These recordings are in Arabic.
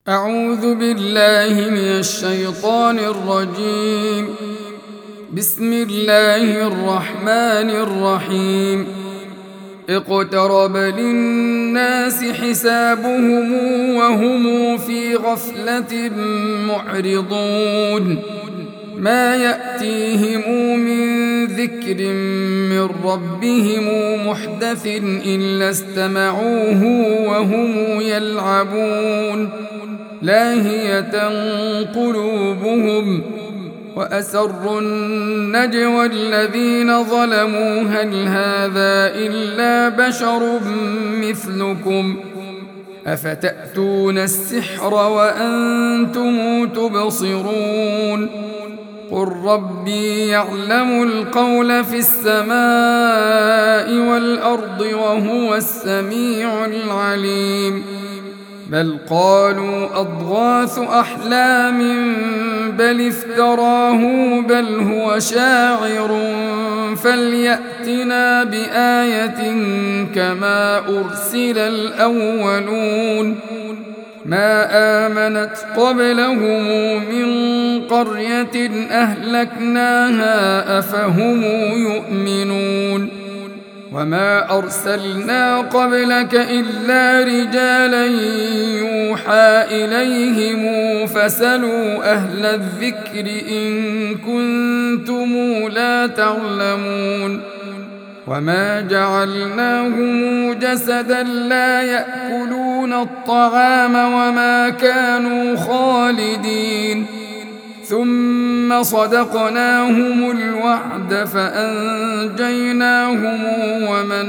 أعوذ بالله من الشيطان الرجيم. بسم الله الرحمن الرحيم. اقترب للناس حسابهم وهم في غفلة معرضون. ما يأتيهم من ذكر من ربهم محدث إلا استمعوه وهم يلعبون لاهية قلوبهم وأسروا النجوى الذين ظلموا هل هذا إلا بشر مثلكم أفتأتون السحر وأنتم تبصرون قل ربي يعلم القول في السماء والأرض وهو السميع العليم. بل قالوا أضغاث أحلام بل افتراه بل هو شاعر فليأتنا بآية كما أرسل الأولون. ما آمنت قبلهم من قرية أهلكناها أفهم يؤمنون. وما أرسلنا قبلك إلا رجالا يوحى إليهم فاسألوا أهل الذكر إن كنتم لا تعلمون. وما جعلناهم جسدا لا يأكلون الطعام وما كانوا خالدين ثم صدقناهم الوعد فأنجيناهم ومن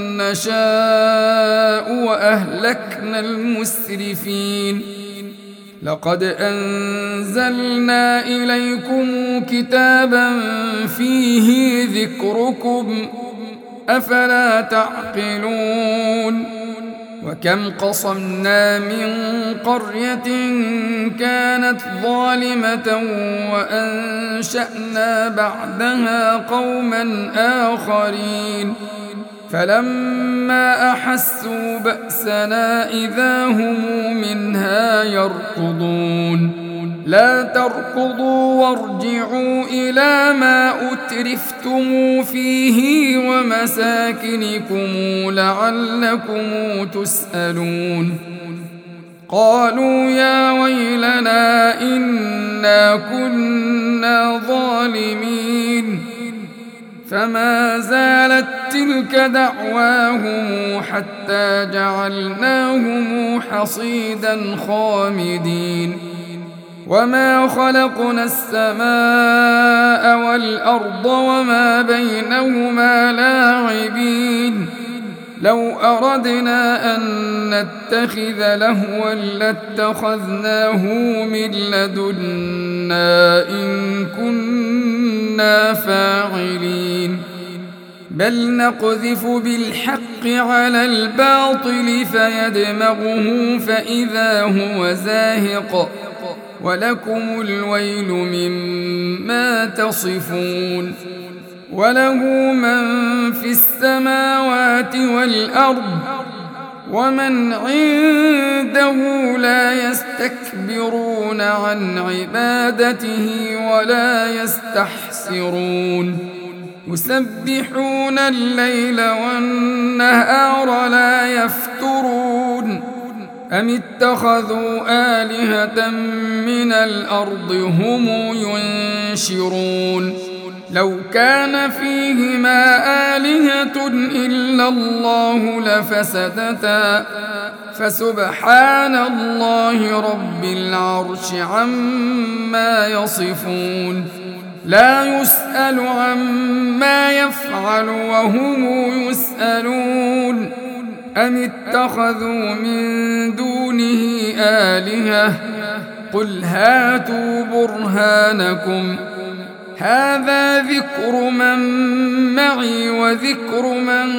نشاء وأهلكنا المسرفين. لقد أنزلنا إليكم كتابا فيه ذكركم أفلا تعقلون. وكم قصمنا من قرية كانت ظالمة وأنشأنا بعدها قوما آخرين فلما أحسوا بأسنا إذا هم منها يركضون. لا تركضوا وارجعوا إلى ما أترفتم فيه ومساكنكم لعلكم تسألون. قالوا يا ويلنا إنا كنا ظالمين. فما زالت تلك دعواهم حتى جعلناهم حصيدا خامدين. وما خلقنا السماء والأرض وما بينهما لاعبين. لو أردنا أن نتخذ لهوا لاتخذناه من لدنا إن كنا فاعلين. بل نقذف بالحق على الباطل فيدمغه فإذا هو زاهق ولكم الويل مما تصفون. وله من في السماوات والأرض ومن عنده لا يستكبرون عن عبادته ولا يستحسرون. يسبحون الليل والنهار لا يفترون. أم اتخذوا آلهة من الأرض هم ينشرون. لو كان فيهما آلهة إلا الله لفسدتا فسبحان الله رب العرش عما يصفون. لا يسأل عما يفعل وهم يسألون. أم اتخذوا من دونه آلهة قل هاتوا برهانكم هذا ذكر من معي وذكر من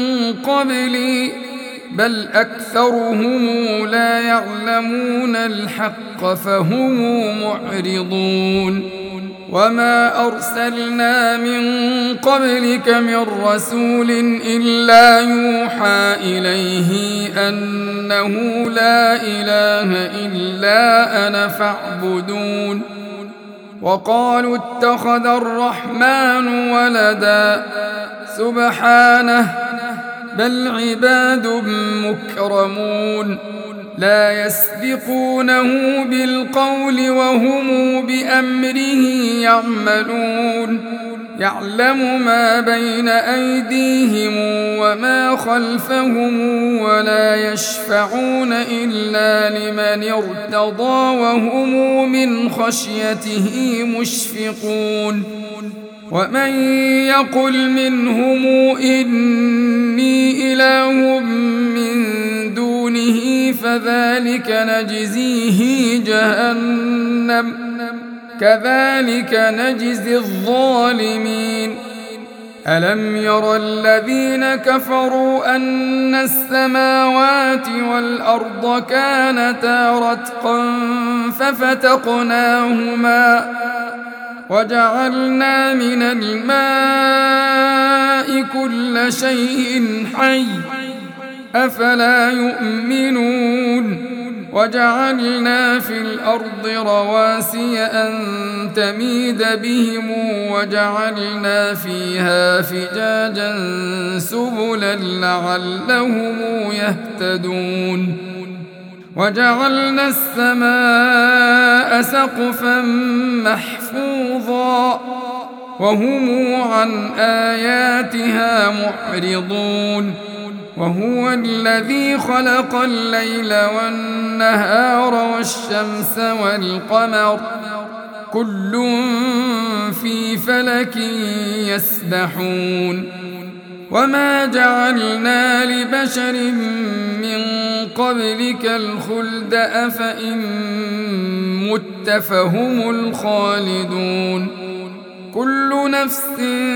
قبلي بل أكثرهم لا يعلمون الحق فهم معرضون. وما أرسلنا من قبلك من رسول إلا يوحى إليه أنه لا إله إلا أنا فاعبدون وقالوا اتخذ الرحمن ولدا سبحانه بل عباد مكرمون لا يسبقونه بالقول وهم بأمره يعملون يعلم ما بين أيديهم وما خلفهم ولا يشفعون إلا لمن ارتضى وهم من خشيته مشفقون ومن يقل منهم إني إله من دونه فذلك نجزيه جهنم كذلك نجزي الظالمين ألم ير الذين كفروا أن السماوات والأرض كانتا رتقا ففتقناهما وجعلنا من الماء كل شيء حي أفلا يؤمنون وجعلنا في الأرض رواسي أن تميد بهم وجعلنا فيها فجاجا سبلا لعلهم يهتدون وجعلنا السماء سقفا محفوظا وهم عن آياتها معرضون وهو الذي خلق الليل والنهار والشمس والقمر كل في فلك يسبحون وما جعلنا لبشر من قبلك الخلد أفإن مت فهم الخالدون كل نفس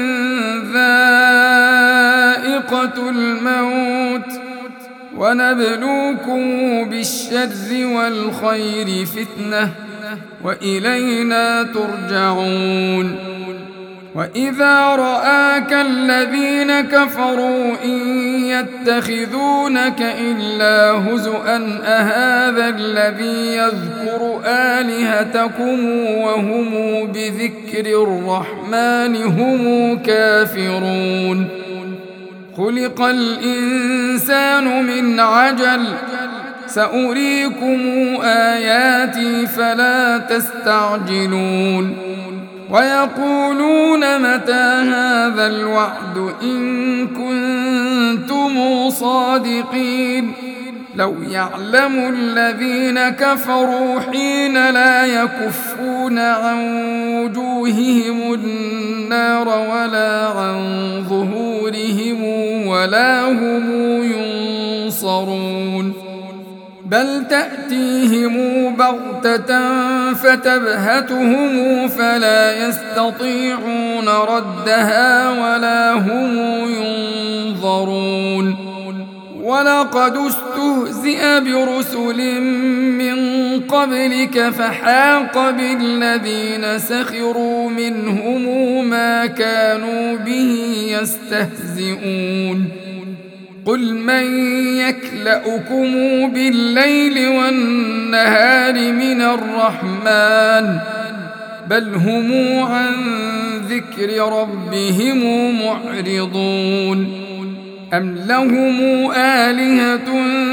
ذائقة الموت ونبلوكم بالشر والخير فتنة وإلينا ترجعون وإذا رآك الذين كفروا إن يتخذونك إلا هزؤا أهذا الذي يذكر آلهتكم وهم بذكر الرحمن هم كافرون خلق الإنسان من عجل سأريكم آياتي فلا تستعجلون ويقولون متى هذا الوعد إن كنتم صادقين لو يعلم الذين كفروا حين لا يكفون عن وجوههم النار ولا عن ظهورهم ولا هم ينصرون بل تأتيهم بغتة فتبهتهم فلا يستطيعون ردها ولا هم ينظرون ولقد استهزئ برسل من قبلك فحاق بالذين سخروا منهم ما كانوا به يستهزئون قل من يكلؤكم بالليل والنهار من الرحمن بل هم عن ذكر ربهم معرضون أم لهم آلهة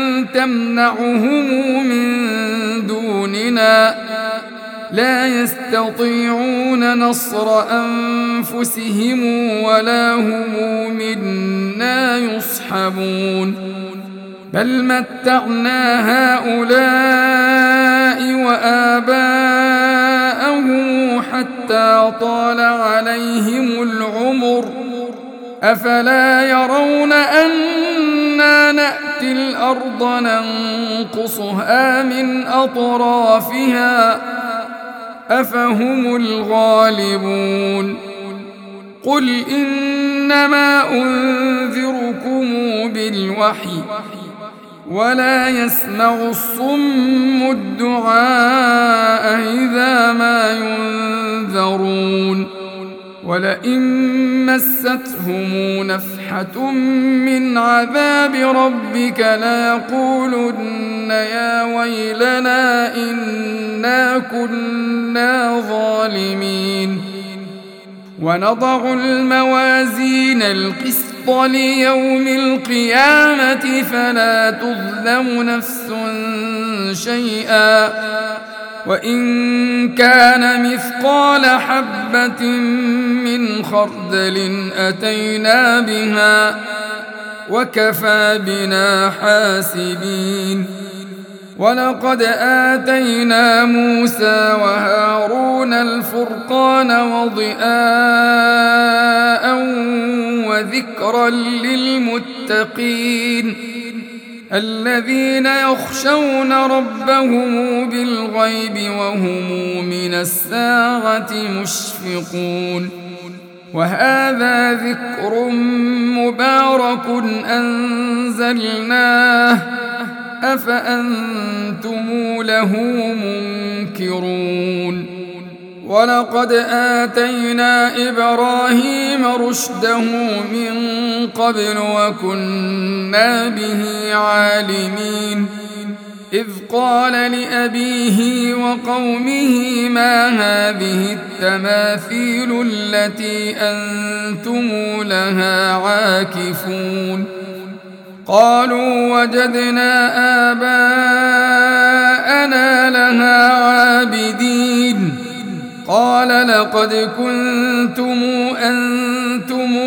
تمنعهم من دوننا لا يستطيعون نصر أنفسهم ولا هم منا يصحبون بل متعنا هؤلاء وآباءهم حتى طال عليهم العمر أفلا يرون أنا نأتي الأرض ننقصها من أطرافها أفهم الغالبون قل إنما أنذركم بالوحي ولا يسمع الصم الدعاء إذا ما ينذرون ولئن مستهم نفحة من عذاب ربك ليقولن يا ويلنا إنا كنا ظالمين ونضع الموازين القسط ليوم القيامة فلا تظلم نفس شيئا وإن كان مثقال حبة من خردل أتينا بها وكفى بنا حاسبين ولقد آتينا موسى وهارون الفرقان وضياء وذكرا للمتقين الذين يخشون ربهم بالغيب وهم من الساعة مشفقون وهذا ذكر مبارك أنزلناه أفأنتم له منكرون ولقد آتينا إبراهيم رشده من قبل وكنا به عالمين إذ قال لأبيه وقومه ما هذه التماثيل التي أنتم لها عاكفون قالوا وجدنا آباءنا لها عابدين قال لقد كنتم أنتم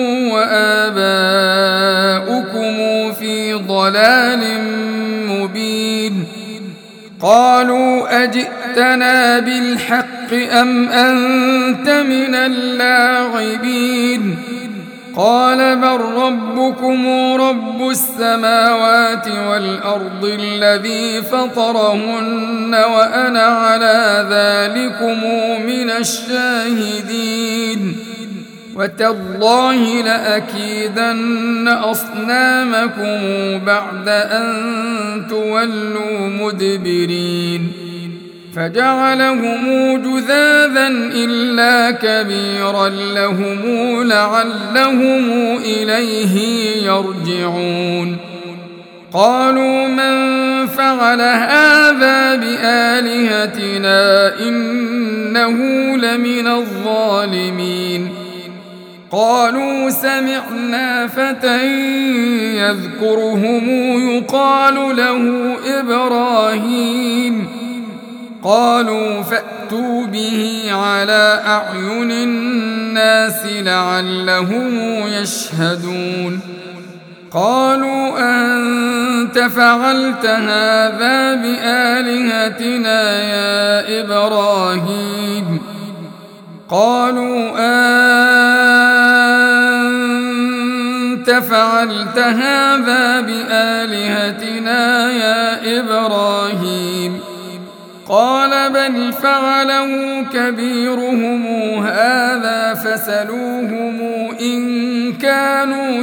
وآباؤكم في ضلال مبين قالوا أجئتنا بالحق أم أنت من اللاعبين قال بل ربكم رب السماوات والأرض الذي فطرهن وأنا على ذلكم من الشاهدين وتالله لأكيدن أصنامكم بعد أن تولوا مدبرين فجعلهم جذاذا إلا كبيرا لهم لعلهم إليه يرجعون قالوا من فعل هذا بآلهتنا إنه لمن الظالمين قالوا سمعنا فتى يذكرهم يقال له إبراهيم قالوا فأتوا به على أعين الناس لعلهم يشهدون قالوا أنت فعلت هذا بآلهتنا يا إبراهيم قالوا أنت فعلت هذا بآلهتنا يا إبراهيم قال بل فعله كبيرهم هذا فسلوهم إن كانوا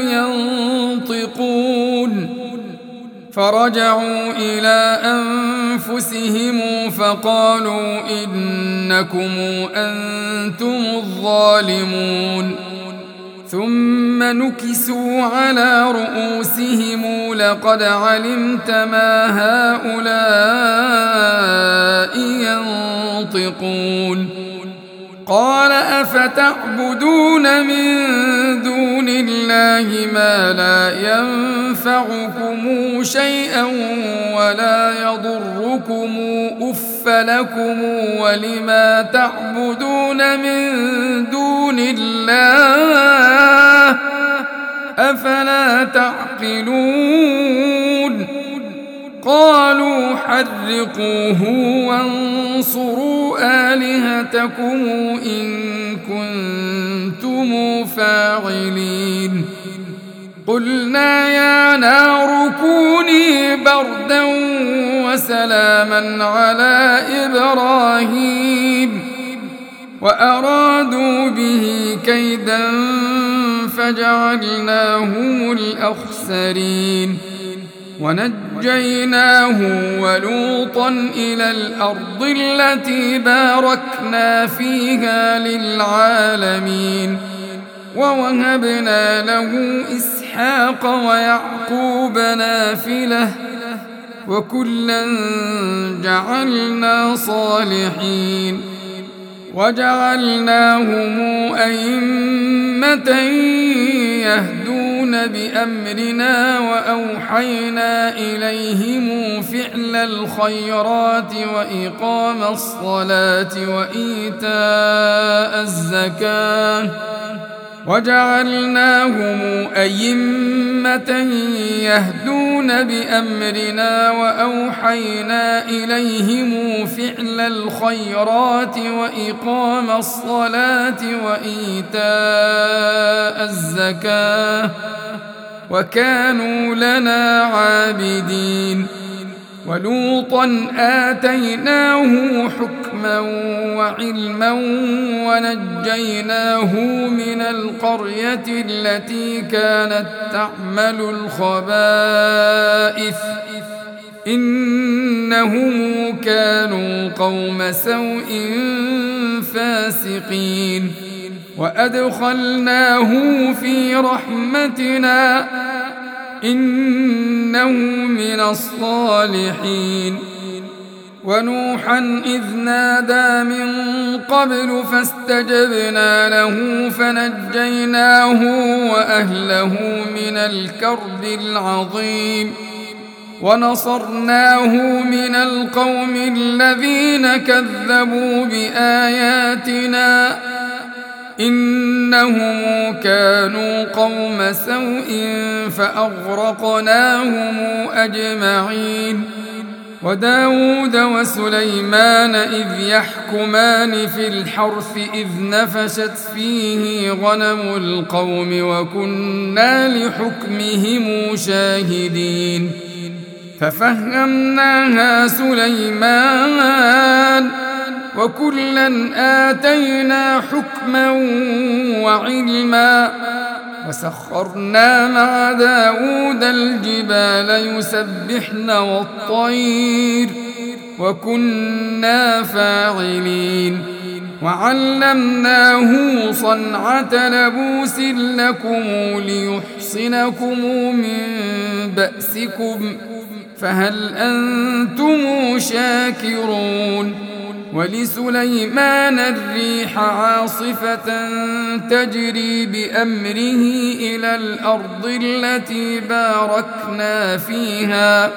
ينطقون فرجعوا إلى أنفسهم فقالوا إنكم أنتم الظالمون ثم نكسوا على رؤوسهم لقد علمت ما هؤلاء ينطقون قال أفتعبدون من دون الله ما لا ينفعكم شيئا ولا يضركم أف لكم ولما تعبدون من دون الله أفلا تعقلون قالوا حرقوه وانصروا آلهتكم إن كنتم فاعلين قلنا يا نار كوني بردا وسلاما على إبراهيم وأرادوا به كيدا فجعلناهم الأخسرين ونجيناه ولوطا إلى الأرض التي باركنا فيها للعالمين ووهبنا له إسحاق ويعقوب نافلة وكلا جعلنا صالحين وجعلناهم أئمة يهدون بأمرنا وأوحينا إليهم فعل الخيرات وإقام الصلاة وإيتاء الزكاة وجعلناهم أئمة يهدون بأمرنا وأوحينا إليهم فعل الخيرات وإقام الصلاة وإيتاء الزكاة وكانوا لنا عابدين ولوطا آتيناه حكما وعلما ونجيناه من القرية التي كانت تعمل الخبائث إنهم كانوا قوم سوء فاسقين وأدخلناه في رحمتنا إنه من الصالحين ونوحا إذ نادى من قبل فاستجبنا له فنجيناه وأهله من الكرب العظيم ونصرناه من القوم الذين كذبوا بآياتنا إنهم كانوا قوم سوء فأغرقناهم أجمعين وداود وسليمان إذ يحكمان في الحرث إذ نفشت فيه غنم القوم وكنا لحكمهم شاهدين ففهمناها سليمان وكلا آتينا حكما وعلما وسخرنا مع داود الجبال يسبحن والطير وكنا فاعلين وعلمناه صنعة لبوس لكم ليحصنكم من بأسكم فهل أنتم شاكرون ولسليمان الريح عاصفة تجري بأمره إلى الأرض التي باركنا فيها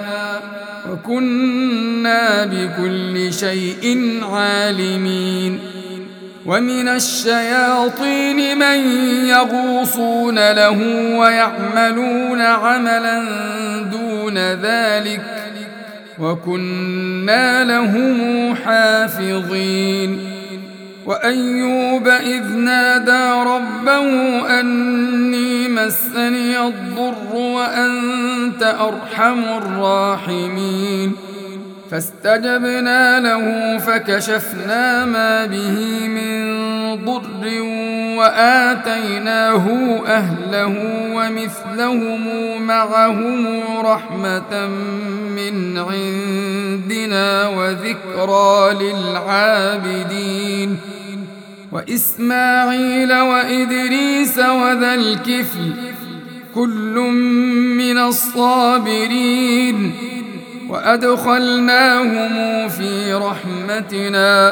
وكنا بكل شيء عالمين ومن الشياطين من يغوصون له ويعملون عملا دون ذلك وكنا لهم حافظين وأيوب إذ نادى ربه أني مسني الضر وأنت أرحم الراحمين فاستجبنا له فكشفنا ما به من ضر وآتيناه أهله ومثلهم معهم رحمة من عندنا وذكرى للعابدين وإسماعيل وإدريس وذا الكفل كل من الصابرين وأدخلناهم في رحمتنا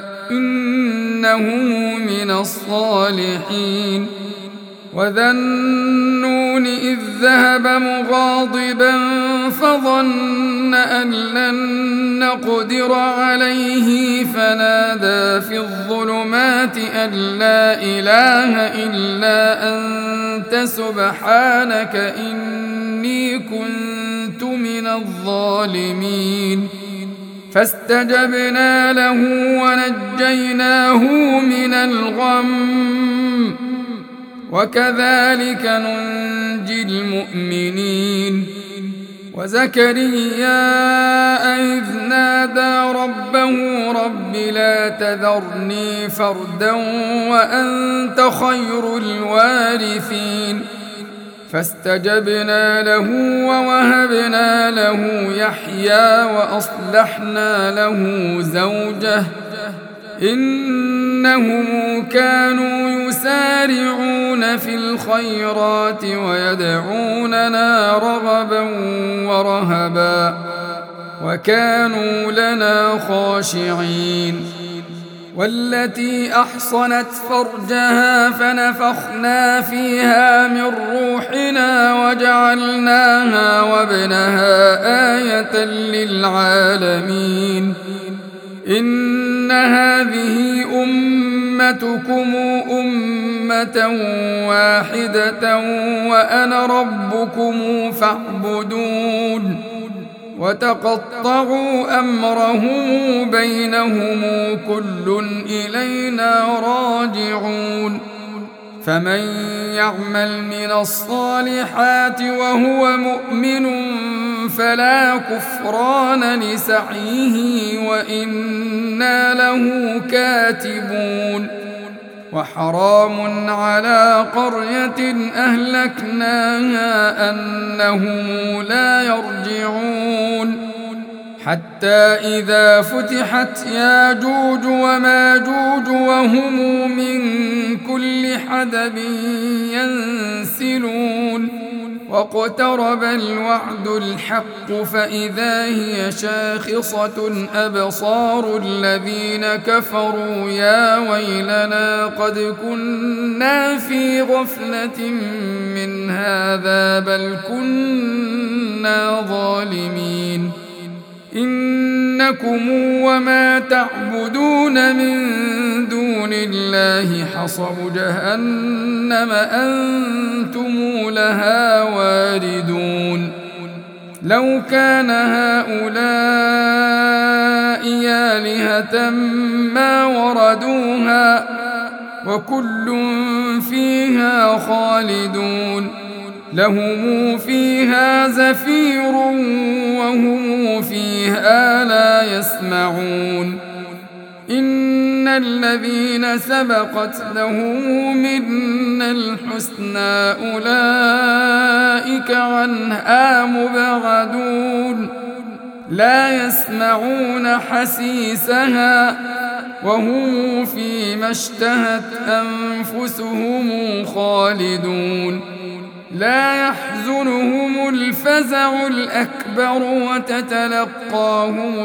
إنهم من الصالحين وذا النون إذ ذهب مغاضبا فظن أن لن نقدر عليه فنادى في الظلمات أن لا إله إلا أنت سبحانك إني كنت من الظالمين فاستجبنا له ونجيناه من الغم وكذلك ننجي المؤمنين وزكريا إذ نادى ربه رب لا تذرني فردا وأنت خير الوارثين فاستجبنا له ووهبنا له يحيى وأصلحنا له زوجه إنهم كانوا يسارعون في الخيرات ويدعوننا رغبا ورهبا وكانوا لنا خاشعين والتي أحصنت فرجها فنفخنا فيها من روحنا وجعلناها وابنها آية للعالمين إن هذه أمتكم أمة واحدة وأنا ربكم فاعبدون وتقطعوا أمرهم بينهم كل إلينا راجعون فمن يعمل من الصالحات وهو مؤمن فلا كفران لسعيه وإنا له كاتبون وحرام على قرية أهلكناها أنهم لا يرجعون حتى إذا فتحت ياجوج وماجوج وهم من كل حدب ينسلون واقترب الوعد الحق فإذا هي شاخصة أبصار الذين كفروا يا ويلنا قد كنا في غفلة من هذا بل كنا ظالمين إنكم وما تعبدون من دون الله حصب جهنم أنتم لها واردون لو كان هؤلاء آلهة ما وردوها وكل فيها خالدون لهم فيها زفير وهم فيها لا يسمعون إن الذين سبقت لهم منا الحسنى أولئك عنها مبعدون لا يسمعون حسيسها وهم فيما اشتهت أنفسهم خالدون لا يحزنهم الفزع الأكبر وتتلقاهم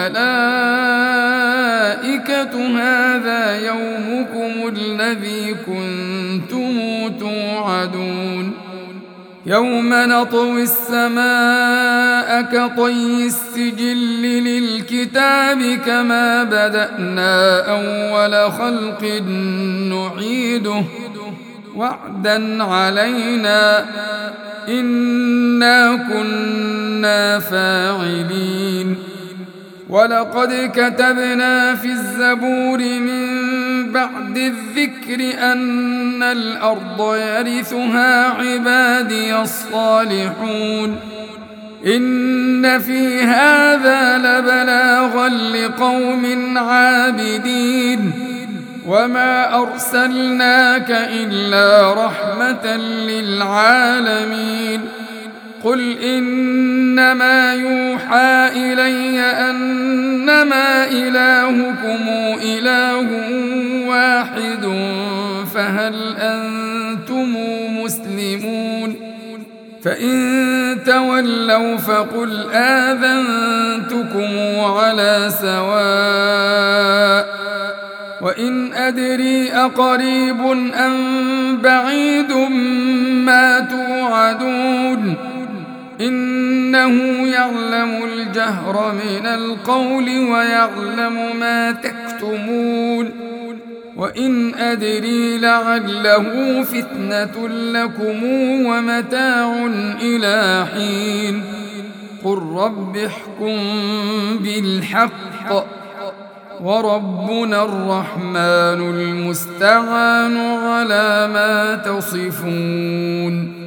الملائكة هذا يومكم الذي كنتم توعدون يوم نطوي السماء كطي السجل للكتاب كما بدأنا أول خلق نعيده وعدا علينا إنا كنا فاعلين ولقد كتبنا في الزبور من بعد الذكر أن الأرض يرثها عبادي الصالحون إن في هذا لبلاغا لقوم عابدين وما أرسلناك إلا رحمة للعالمين قل إنما يوحى إلي أنما إلهكم إله واحد فهل أنتم مسلمون فإن تولوا فقل آذنتكم على سواء وإن أدري أقريب أم بعيد ما توعدون إنه يعلم الجهر من القول ويعلم ما تكتمون وإن أدري لعله فتنة لكم ومتاع إلى حين قل رب احكم بالحق وربنا الرحمن المستعان على ما تصفون